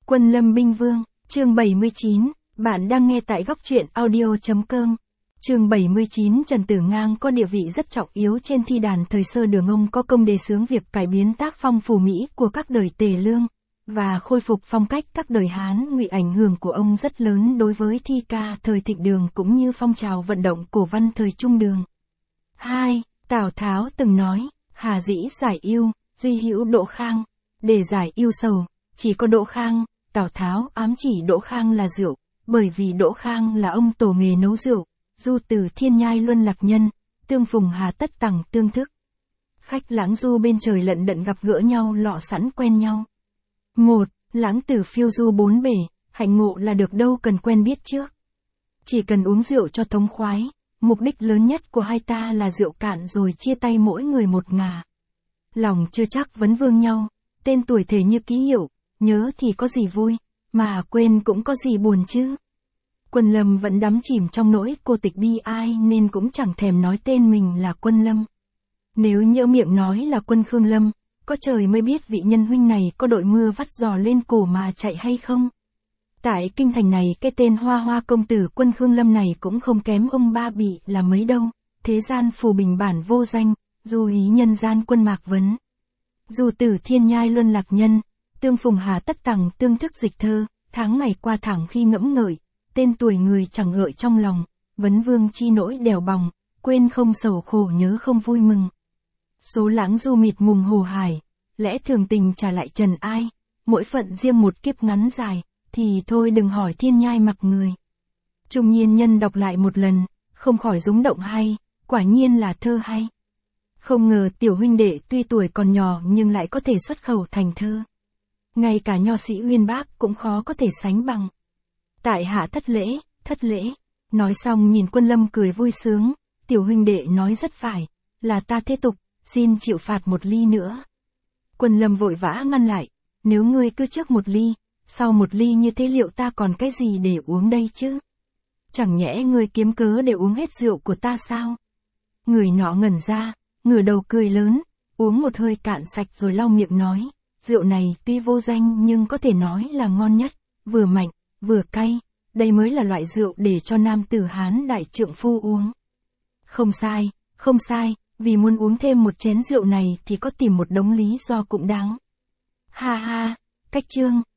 Quân Lâm Binh Vương, chương 79, bạn đang nghe tại góc truyện audio.com. Chương 79 Trần Tử Ngang có địa vị rất trọng yếu trên thi đàn thời Sơ Đường, ông có công đề xướng việc cải biến tác phong phù mỹ của các đời Tề Lương, và khôi phục phong cách các đời Hán Ngụy. Ảnh hưởng của ông rất lớn đối với thi ca thời Thịnh Đường cũng như phong trào vận động cổ văn thời Trung Đường. 2. Tào Tháo từng nói, hà dĩ giải ưu, duy hữu Đỗ Khang. Để giải ưu sầu, chỉ có Đỗ Khang. Tào Tháo ám chỉ Đỗ Khang là rượu, bởi vì Đỗ Khang là ông tổ nghề nấu rượu. Du từ thiên nhai luân lạc nhân, tương phùng hà tất tằng tương thức. Khách lãng du bên trời lận đận gặp gỡ nhau lọ sẵn quen nhau. 1. Lãng tử phiêu du bốn bể, hạnh ngộ là được đâu cần quen biết trước. Chỉ cần uống rượu cho thống khoái, mục đích lớn nhất của hai ta là rượu cạn rồi chia tay mỗi người một ngả. Lòng chưa chắc vấn vương nhau, tên tuổi thể như ký hiệu, nhớ thì có gì vui, mà quên cũng có gì buồn chứ. Quân Lâm vẫn đắm chìm trong nỗi cô tịch bi ai nên cũng chẳng thèm nói tên mình là Quân Lâm. Nếu nhỡ miệng nói là Quân Khương Lâm, có trời mới biết vị nhân huynh này có đội mưa vắt giò lên cổ mà chạy hay không. Tại kinh thành này cái tên hoa hoa công tử Quân Khương Lâm này cũng không kém ông Ba Bị là mấy đâu. Thế gian phù bình bản vô danh, du ý nhân gian Quân Mạc Vấn. Du tử thiên nhai luân lạc nhân, tương phùng hà tất tằng tương thức dịch thơ, tháng ngày qua thẳng khi ngẫm ngợi, tên tuổi người chẳng gợi trong lòng, vấn vương chi nỗi đèo bòng, quên không sầu khổ nhớ không vui mừng. Số lãng du mịt mùng hồ hải, lẽ thường tình trả lại trần ai, mỗi phận riêng một kiếp ngắn dài, thì thôi đừng hỏi thiên nhai mặc người. Trung nhiên nhân đọc lại một lần, không khỏi rúng động hay, quả nhiên là thơ hay. Không ngờ tiểu huynh đệ tuy tuổi còn nhỏ nhưng lại có thể xuất khẩu thành thơ. Ngay cả nho sĩ uyên bác cũng khó có thể sánh bằng. Tại hạ thất lễ, thất lễ. Nói xong nhìn Quân Lâm cười vui sướng, tiểu huynh đệ nói rất phải, là ta thế tục, xin chịu phạt một ly nữa. Quân Lâm vội vã ngăn lại, nếu ngươi cứ trước một ly, sau một ly như thế liệu ta còn cái gì để uống đây chứ? Chẳng nhẽ ngươi kiếm cớ để uống hết rượu của ta sao? Người nọ ngẩn ra, ngửa đầu cười lớn, uống một hơi cạn sạch rồi lau miệng nói, rượu này tuy vô danh nhưng có thể nói là ngon nhất, vừa mạnh, vừa cay, đây mới là loại rượu để cho nam tử Hán đại trượng phu uống. Không sai, không sai, vì muốn uống thêm một chén rượu này thì có tìm một đống lý do cũng đáng. Ha ha, cách chương,